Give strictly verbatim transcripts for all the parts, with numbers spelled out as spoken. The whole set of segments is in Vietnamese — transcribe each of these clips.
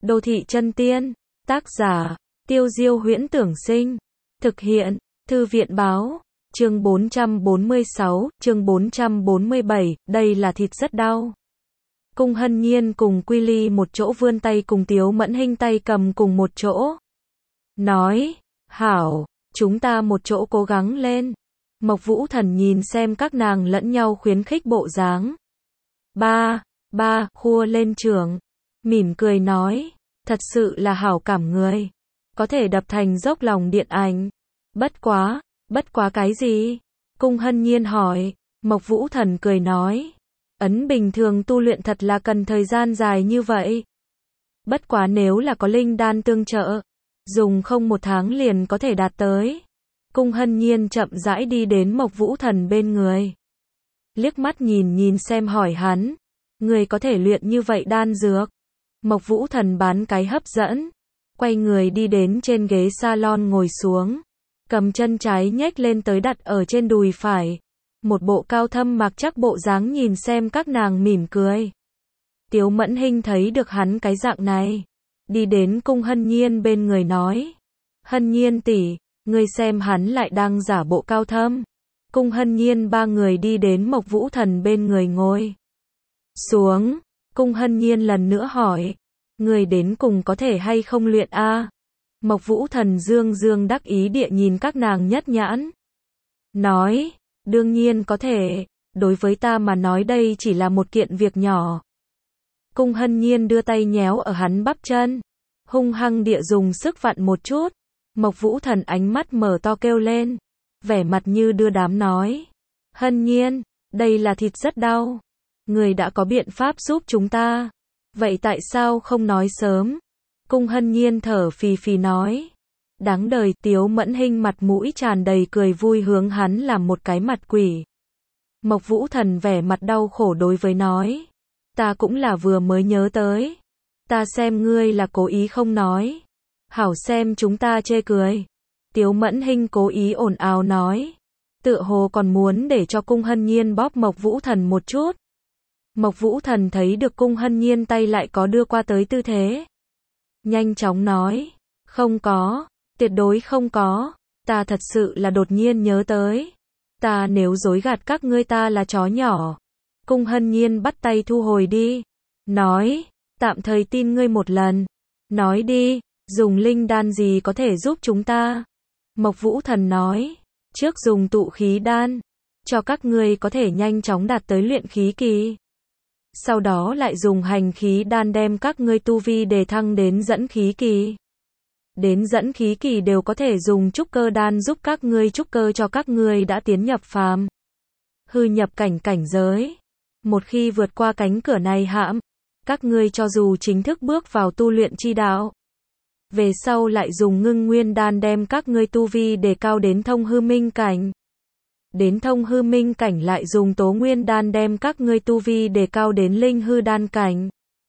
Đô thị chân tiên. Tác giả, Tiêu Diêu Huyễn Tưởng Sinh. Thực hiện, Thư viện Báo. Chương bốn trăm bốn mươi sáu, chương bốn trăm bốn mươi bảy, đây là thịt rất đau. Cung Hân Nhiên cùng Quy Ly một chỗ vươn tay cùng Tiếu Mẫn Hinh tay cầm cùng một chỗ. Nói, hảo, chúng ta một chỗ cố gắng lên. Mộc Vũ Thần nhìn xem các nàng lẫn nhau khuyến khích bộ dáng. Ba, ba, khua lên trưởng. Mỉm cười nói, thật sự là hảo cảm người. Có thể đập thành dốc lòng điện ảnh. Bất quá, bất quá cái gì? Cung Hân Nhiên hỏi. Mộc Vũ Thần cười nói, ấn bình thường tu luyện thật là cần thời gian dài như vậy. Bất quá nếu là có linh đan tương trợ, dùng không một tháng liền có thể đạt tới. Cung Hân Nhiên chậm rãi đi đến Mộc Vũ Thần bên người. Liếc mắt nhìn nhìn xem hỏi hắn, người có thể luyện như vậy đan dược? Mộc Vũ Thần bán cái hấp dẫn, quay người đi đến trên ghế salon ngồi xuống, cầm chân trái nhếch lên tới đặt ở trên đùi phải, một bộ cao thâm mặc chắc bộ dáng nhìn xem các nàng mỉm cười. Tiếu Mẫn Hinh thấy được hắn cái dạng này, đi đến Cung Hân Nhiên bên người nói, Hân Nhiên tỷ, ngươi xem hắn lại đang giả bộ cao thâm. Cung Hân Nhiên ba người đi đến Mộc Vũ Thần bên người ngồi xuống. Cung Hân Nhiên lần nữa hỏi, người đến cùng có thể hay không luyện a? Mộc Vũ Thần dương dương đắc ý địa nhìn các nàng nhất nhãn, nói, đương nhiên có thể, đối với ta mà nói đây chỉ là một kiện việc nhỏ. Cung Hân Nhiên đưa tay nhéo ở hắn bắp chân, hung hăng địa dùng sức vặn một chút. Mộc Vũ Thần ánh mắt mở to kêu lên, vẻ mặt như đưa đám nói, Hân Nhiên, đây là thịt rất đau. Người đã có biện pháp giúp chúng ta, vậy tại sao không nói sớm? Cung Hân Nhiên thở phì phì nói, đáng đời. Tiếu Mẫn Hinh mặt mũi tràn đầy cười vui hướng hắn làm một cái mặt quỷ. Mộc Vũ Thần vẻ mặt đau khổ đối với nói, ta cũng là vừa mới nhớ tới, ta xem ngươi là cố ý không nói, hảo xem chúng ta chê cười. Tiếu Mẫn Hinh cố ý ồn ào nói, tựa hồ còn muốn để cho Cung Hân Nhiên bóp Mộc Vũ Thần một chút. Mộc Vũ Thần thấy được Cung Hân Nhiên tay lại có đưa qua tới tư thế, nhanh chóng nói, không có, tuyệt đối không có, ta thật sự là đột nhiên nhớ tới, ta nếu dối gạt các ngươi ta là chó nhỏ. Cung Hân Nhiên bắt tay thu hồi đi, nói, tạm thời tin ngươi một lần, nói đi, dùng linh đan gì có thể giúp chúng ta? Mộc Vũ Thần nói, trước dùng tụ khí đan, cho các ngươi có thể nhanh chóng đạt tới luyện khí kỳ. Sau đó lại dùng hành khí đan đem các ngươi tu vi đề thăng đến dẫn khí kỳ. Đến dẫn khí kỳ đều có thể dùng trúc cơ đan giúp các ngươi trúc cơ cho các ngươi đã tiến nhập phàm hư nhập cảnh cảnh giới. Một khi vượt qua cánh cửa này hãm, các ngươi cho dù chính thức bước vào tu luyện chi đạo, về sau lại dùng ngưng nguyên đan đem các ngươi tu vi đề cao đến thông hư minh cảnh. Đến thông hư minh cảnh lại dùng tố nguyên đan đem các ngươi tu vi đề cao đến linh hư đan cảnh.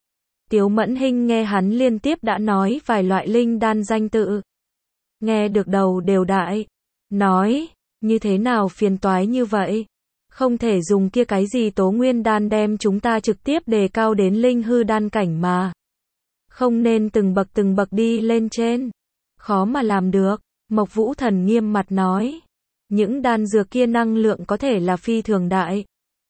Tiếu Mẫn Hinh nghe hắn liên tiếp đã nói vài loại linh đan danh tự, nghe được đầu đều đại, nói, như thế nào phiền toái như vậy? Không thể dùng kia cái gì tố nguyên đan đem chúng ta trực tiếp đề cao đến linh hư đan cảnh mà. Không nên từng bậc từng bậc đi lên trên. Khó mà làm được. Mộc Vũ Thần nghiêm mặt nói, những đan dược kia năng lượng có thể là phi thường đại.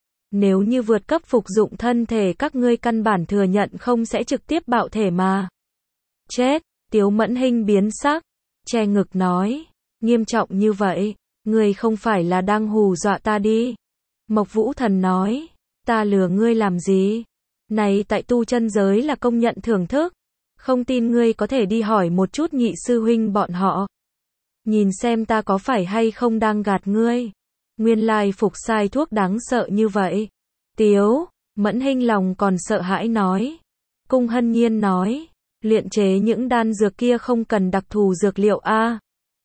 Nếu như vượt cấp phục dụng thân thể các ngươi căn bản thừa nhận không sẽ trực tiếp bạo thể mà chết. Tiếu Mẫn Hinh biến sắc, che ngực nói, nghiêm trọng như vậy, ngươi không phải là đang hù dọa ta đi? Mộc Vũ Thần nói, ta lừa ngươi làm gì? Này tại tu chân giới là công nhận thưởng thức, không tin ngươi có thể đi hỏi một chút nhị sư huynh bọn họ, nhìn xem ta có phải hay không đang gạt ngươi. Nguyên lai phục sai thuốc đáng sợ như vậy. Tiếu Mẫn Hinh lòng còn sợ hãi nói. Cung Hân Nhiên nói, luyện chế những đan dược kia không cần đặc thù dược liệu a?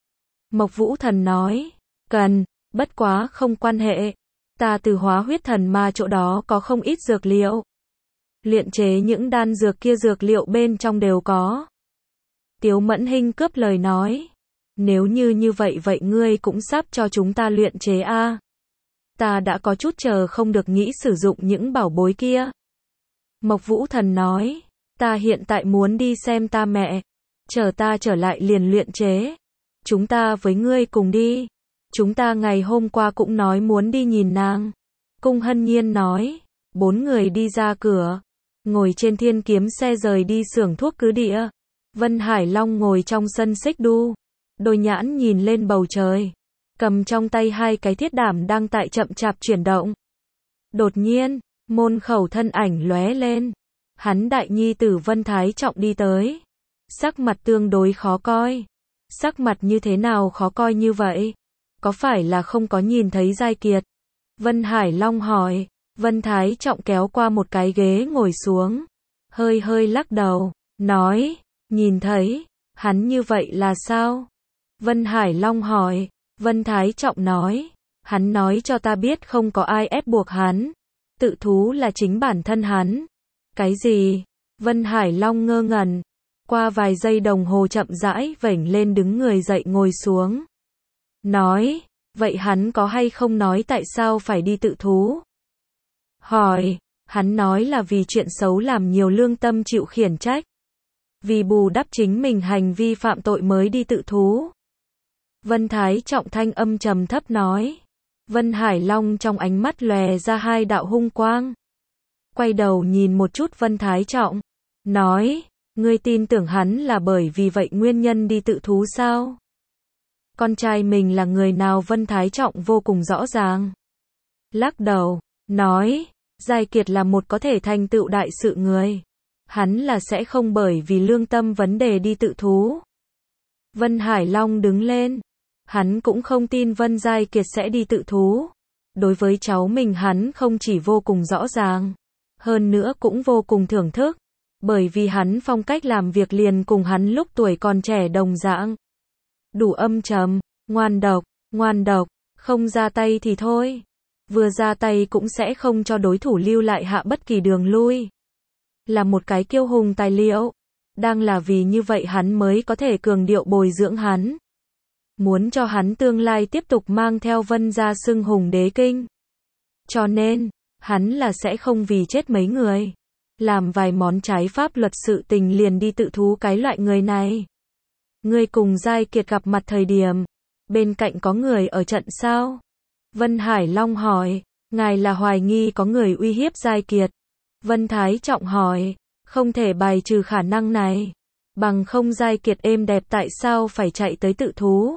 Mộc Vũ Thần nói, cần, bất quá không quan hệ, ta từ Hóa Huyết Thần Ma chỗ đó có không ít dược liệu. Luyện chế những đan dược kia dược liệu bên trong đều có. Tiếu Mẫn Hinh cướp lời nói, nếu như như vậy vậy ngươi cũng sắp cho chúng ta luyện chế a? Ta đã có chút chờ không được nghĩ sử dụng những bảo bối kia. Mộc Vũ Thần nói, Ta hiện tại muốn đi xem ta mẹ. Chờ ta trở lại liền luyện chế. Chúng ta với ngươi cùng đi. Chúng ta ngày hôm qua cũng nói muốn đi nhìn nàng. Cung Hân Nhiên nói. Bốn người đi ra cửa. Ngồi trên thiên kiếm xe rời đi xưởng thuốc cứ địa. Vân Hải Long ngồi trong sân xích đu. Đôi nhãn nhìn lên bầu trời. Cầm trong tay hai cái thiết đảm đang tại chậm chạp chuyển động. Đột nhiên, môn khẩu thân ảnh lóe lên. Hắn đại nhi tử Vân Thái Trọng đi tới. Sắc mặt tương đối khó coi. Sắc mặt như thế nào khó coi như vậy? Có phải là không có nhìn thấy Giai Kiệt? Vân Hải Long hỏi. Vân Thái Trọng kéo qua một cái ghế ngồi xuống. Hơi hơi lắc đầu. Nói. Nhìn thấy. Hắn như vậy là sao? Vân Hải Long hỏi. Vân Thái Trọng nói. Hắn nói cho ta biết không có ai ép buộc hắn. Tự thú là chính bản thân hắn. Cái gì? Vân Hải Long ngơ ngẩn. Qua vài giây đồng hồ chậm rãi vểnh lên đứng người dậy ngồi xuống. Nói. Vậy hắn có hay không nói tại sao phải đi tự thú? Hỏi. Hắn nói là vì chuyện xấu làm nhiều lương tâm chịu khiển trách. Vì bù đắp chính mình hành vi phạm tội mới đi tự thú. Vân Thái Trọng thanh âm trầm thấp nói. Vân Hải Long trong ánh mắt lòe ra hai đạo hung quang. Quay đầu nhìn một chút Vân Thái Trọng. Nói. Ngươi tin tưởng hắn là bởi vì vậy nguyên nhân đi tự thú sao? Con trai mình là người nào? Vân Thái Trọng vô cùng rõ ràng. Lắc đầu. Nói. Giai Kiệt là một có thể thành tựu đại sự người. Hắn là sẽ không bởi vì lương tâm vấn đề đi tự thú. Vân Hải Long đứng lên. Hắn cũng không tin Vân Giai Kiệt sẽ đi tự thú. Đối với cháu mình hắn không chỉ vô cùng rõ ràng. Hơn nữa cũng vô cùng thưởng thức. Bởi vì hắn phong cách làm việc liền cùng hắn lúc tuổi còn trẻ đồng dạng. Đủ âm trầm, ngoan độc, ngoan độc, không ra tay thì thôi. Vừa ra tay cũng sẽ không cho đối thủ lưu lại hạ bất kỳ đường lui. Là một cái kiêu hùng tài liệu. Đang là vì như vậy hắn mới có thể cường điệu bồi dưỡng hắn. Muốn cho hắn tương lai tiếp tục mang theo Vân gia xưng hùng đế kinh. Cho nên, hắn là sẽ không vì chết mấy người. Làm vài món trái pháp luật sự tình liền đi tự thú cái loại người này. Ngươi cùng Giai Kiệt gặp mặt thời điểm. Bên cạnh có người ở trận sao? Vân Hải Long hỏi. Ngài là hoài nghi có người uy hiếp Giai Kiệt. Vân Thái Trọng hỏi. Không thể bài trừ khả năng này. Bằng không Giai Kiệt êm đẹp tại sao phải chạy tới tự thú?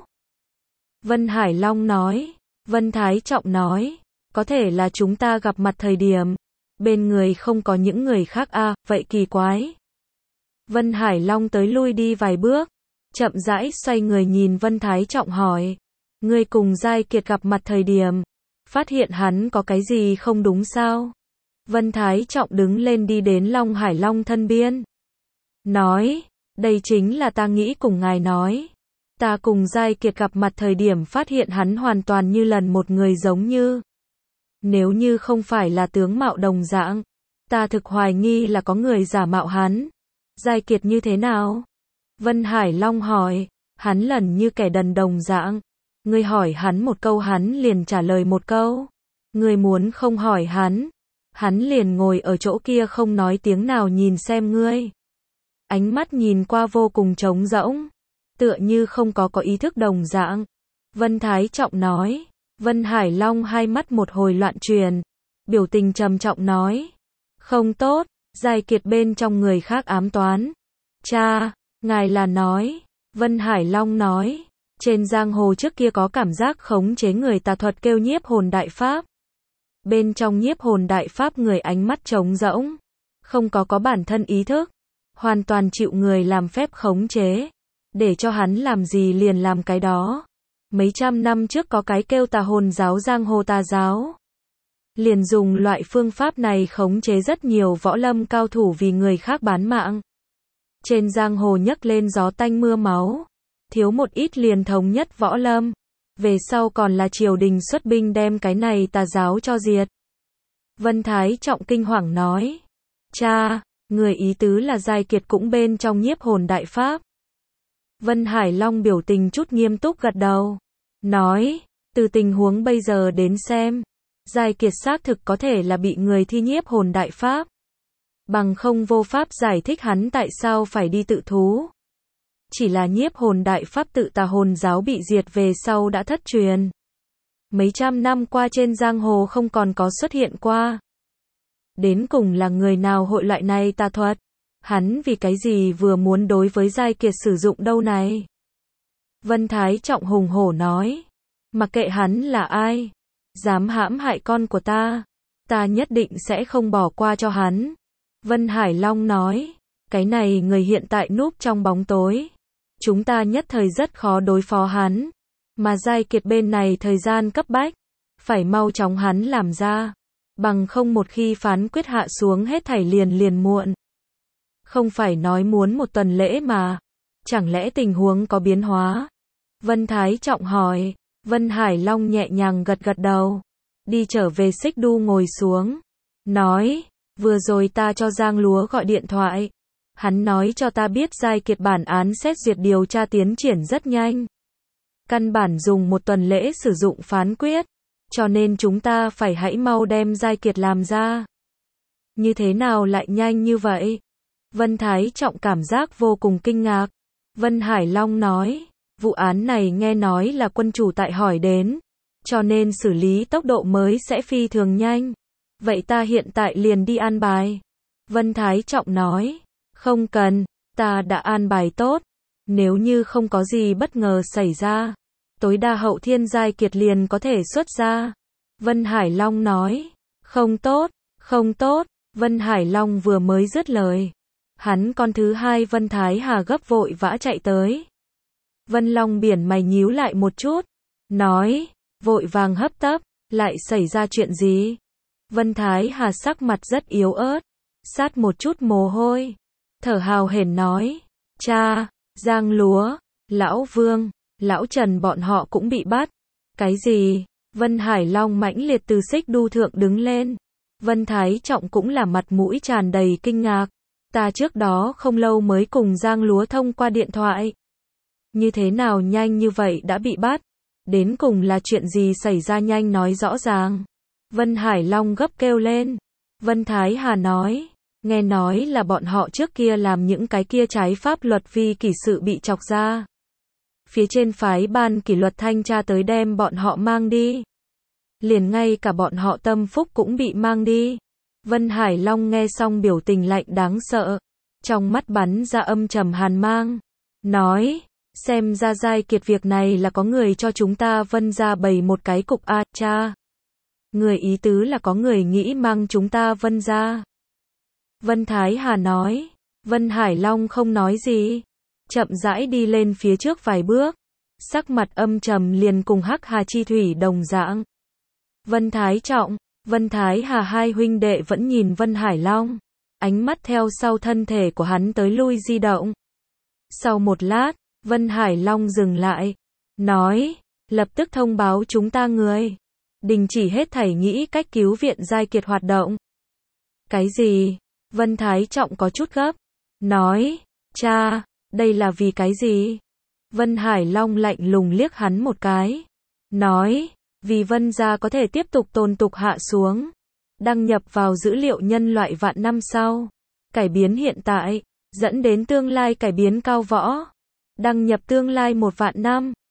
Vân Hải Long nói. Vân Thái Trọng nói. Có thể là chúng ta gặp mặt thời điểm. Bên người không có những người khác à, vậy kỳ quái. Vân Hải Long tới lui đi vài bước. Chậm rãi xoay người nhìn Vân Thái Trọng hỏi. Ngươi cùng Giai Kiệt gặp mặt thời điểm. Phát hiện hắn có cái gì không đúng sao? Vân Thái Trọng đứng lên đi đến Long Hải Long thân biên. Nói. Đây chính là ta nghĩ cùng ngài nói. Ta cùng Giai Kiệt gặp mặt thời điểm phát hiện hắn hoàn toàn như lần một người giống như. Nếu như không phải là tướng mạo đồng dạng. Ta thực hoài nghi là có người giả mạo hắn. Giai Kiệt như thế nào? Vân Hải Long hỏi. Hắn lần như kẻ đần đồng dạng. Ngươi hỏi hắn một câu hắn liền trả lời một câu. Ngươi muốn không hỏi hắn. Hắn liền ngồi ở chỗ kia không nói tiếng nào nhìn xem ngươi. Ánh mắt nhìn qua vô cùng trống rỗng. Tựa như không có có ý thức đồng dạng. Vân Thái Trọng nói. Vân Hải Long hai mắt một hồi loạn truyền. Biểu tình trầm trọng nói. Không tốt, Giai Kiệt bên trong người khác ám toán. Cha, ngài là nói. Vân Hải Long nói. Trên giang hồ trước kia có cảm giác khống chế người tà thuật kêu nhiếp hồn đại pháp. Bên trong nhiếp hồn đại pháp người ánh mắt trống rỗng. Không có có bản thân ý thức. Hoàn toàn chịu người làm phép khống chế. Để cho hắn làm gì liền làm cái đó. Mấy trăm năm trước có cái kêu tà hồn giáo giang hồ tà giáo. Liền dùng loại phương pháp này khống chế rất nhiều võ lâm cao thủ vì người khác bán mạng. Trên giang hồ nhấc lên gió tanh mưa máu. Thiếu một ít liền thống nhất võ lâm. Về sau còn là triều đình xuất binh đem cái này tà giáo cho diệt. Vân Thái Trọng kinh hoàng nói. Cha, người ý tứ là Giai Kiệt cũng bên trong nhiếp hồn đại pháp. Vân Hải Long biểu tình chút nghiêm túc gật đầu. Nói, từ tình huống bây giờ đến xem. Giai Kiệt xác thực có thể là bị người thi nhiếp hồn đại pháp. Bằng không vô pháp giải thích hắn tại sao phải đi tự thú. Chỉ là nhiếp hồn đại pháp tự tà hồn giáo bị diệt về sau đã thất truyền. Mấy trăm năm qua trên giang hồ không còn có xuất hiện qua. Đến cùng là người nào hội loại này tà thuật? Hắn vì cái gì vừa muốn đối với Giai Kiệt sử dụng đâu này? Vân Thái Trọng hùng hổ nói. Mặc kệ hắn là ai, dám hãm hại con của ta, ta nhất định sẽ không bỏ qua cho hắn. Vân Hải Long nói. Cái này người hiện tại núp trong bóng tối. Chúng ta nhất thời rất khó đối phó hắn. Mà Giai Kiệt bên này thời gian cấp bách. Phải mau chóng hắn làm ra. Bằng không một khi phán quyết hạ xuống hết thảy liền liền muộn. Không phải nói muốn một tuần lễ mà. Chẳng lẽ tình huống có biến hóa? Vân Thái Trọng hỏi. Vân Hải Long nhẹ nhàng gật gật đầu. Đi trở về xích đu ngồi xuống. Nói. Vừa rồi ta cho Giang Lúa gọi điện thoại. Hắn nói cho ta biết Giai Kiệt bản án xét duyệt điều tra tiến triển rất nhanh. Căn bản dùng một tuần lễ sử dụng phán quyết. Cho nên chúng ta phải hãy mau đem Giai Kiệt làm ra. Như thế nào lại nhanh như vậy? Vân Thái Trọng cảm giác vô cùng kinh ngạc. Vân Hải Long nói. Vụ án này nghe nói là quân chủ tại hỏi đến. Cho nên xử lý tốc độ mới sẽ phi thường nhanh. Vậy ta hiện tại liền đi an bài. Vân Thái Trọng nói. Không cần, ta đã an bài tốt. Nếu như không có gì bất ngờ xảy ra, tối đa hậu thiên Giai Kiệt liền có thể xuất ra. Vân Hải Long nói. Không tốt, không tốt. Vân Hải Long vừa mới dứt lời. Hắn con thứ hai Vân Thái Hà gấp vội vã chạy tới. Vân Long biển mày nhíu lại một chút. Nói. Vội vàng hấp tấp. Lại xảy ra chuyện gì? Vân Thái Hà sắc mặt rất yếu ớt. Sát một chút mồ hôi. Thở hào hển nói. Cha, Giang Lúa, Lão Vương, Lão Trần bọn họ cũng bị bắt. Cái gì? Vân Hải Long mãnh liệt từ xích đu thượng đứng lên. Vân Thái Trọng cũng là mặt mũi tràn đầy kinh ngạc. Ta trước đó không lâu mới cùng Giang Lúa thông qua điện thoại. Như thế nào nhanh như vậy đã bị bắt? Đến cùng là chuyện gì xảy ra nhanh nói rõ ràng. Vân Hải Long gấp kêu lên. Vân Thái Hà nói. Nghe nói là bọn họ trước kia làm những cái kia trái pháp luật vi kỷ sự bị chọc ra. Phía trên phái ban kỷ luật thanh tra tới đem bọn họ mang đi. Liền ngay cả bọn họ Tâm Phúc cũng bị mang đi. Vân Hải Long nghe xong biểu tình lạnh đáng sợ. Trong mắt bắn ra âm trầm hàn mang. Nói. Xem ra Giai Kiệt việc này là có người cho chúng ta Vân ra bày một cái cục a cha. Người ý tứ là có người nghĩ mang chúng ta Vân ra. Vân Thái Hà nói. Vân Hải Long không nói gì. Chậm rãi đi lên phía trước vài bước. Sắc mặt âm trầm liền cùng Hắc Hà Chi Thủy đồng dạng. Vân Thái Trọng, Vân Thái Hà hai huynh đệ vẫn nhìn Vân Hải Long. Ánh mắt theo sau thân thể của hắn tới lui di động. Sau một lát, Vân Hải Long dừng lại. Nói. Lập tức thông báo chúng ta người. Đình chỉ hết thảy nghĩ cách cứu viện Giai Kiệt hoạt động. Cái gì? Vân Thái Trọng có chút gấp. Nói. Cha, đây là vì cái gì? Vân Hải Long lạnh lùng liếc hắn một cái. Nói. Vì Vân gia có thể tiếp tục tồn tục hạ xuống. Đăng nhập vào dữ liệu nhân loại vạn năm sau. Cải biến hiện tại. Dẫn đến tương lai cải biến cao võ. Đăng nhập tương lai một vạn năm.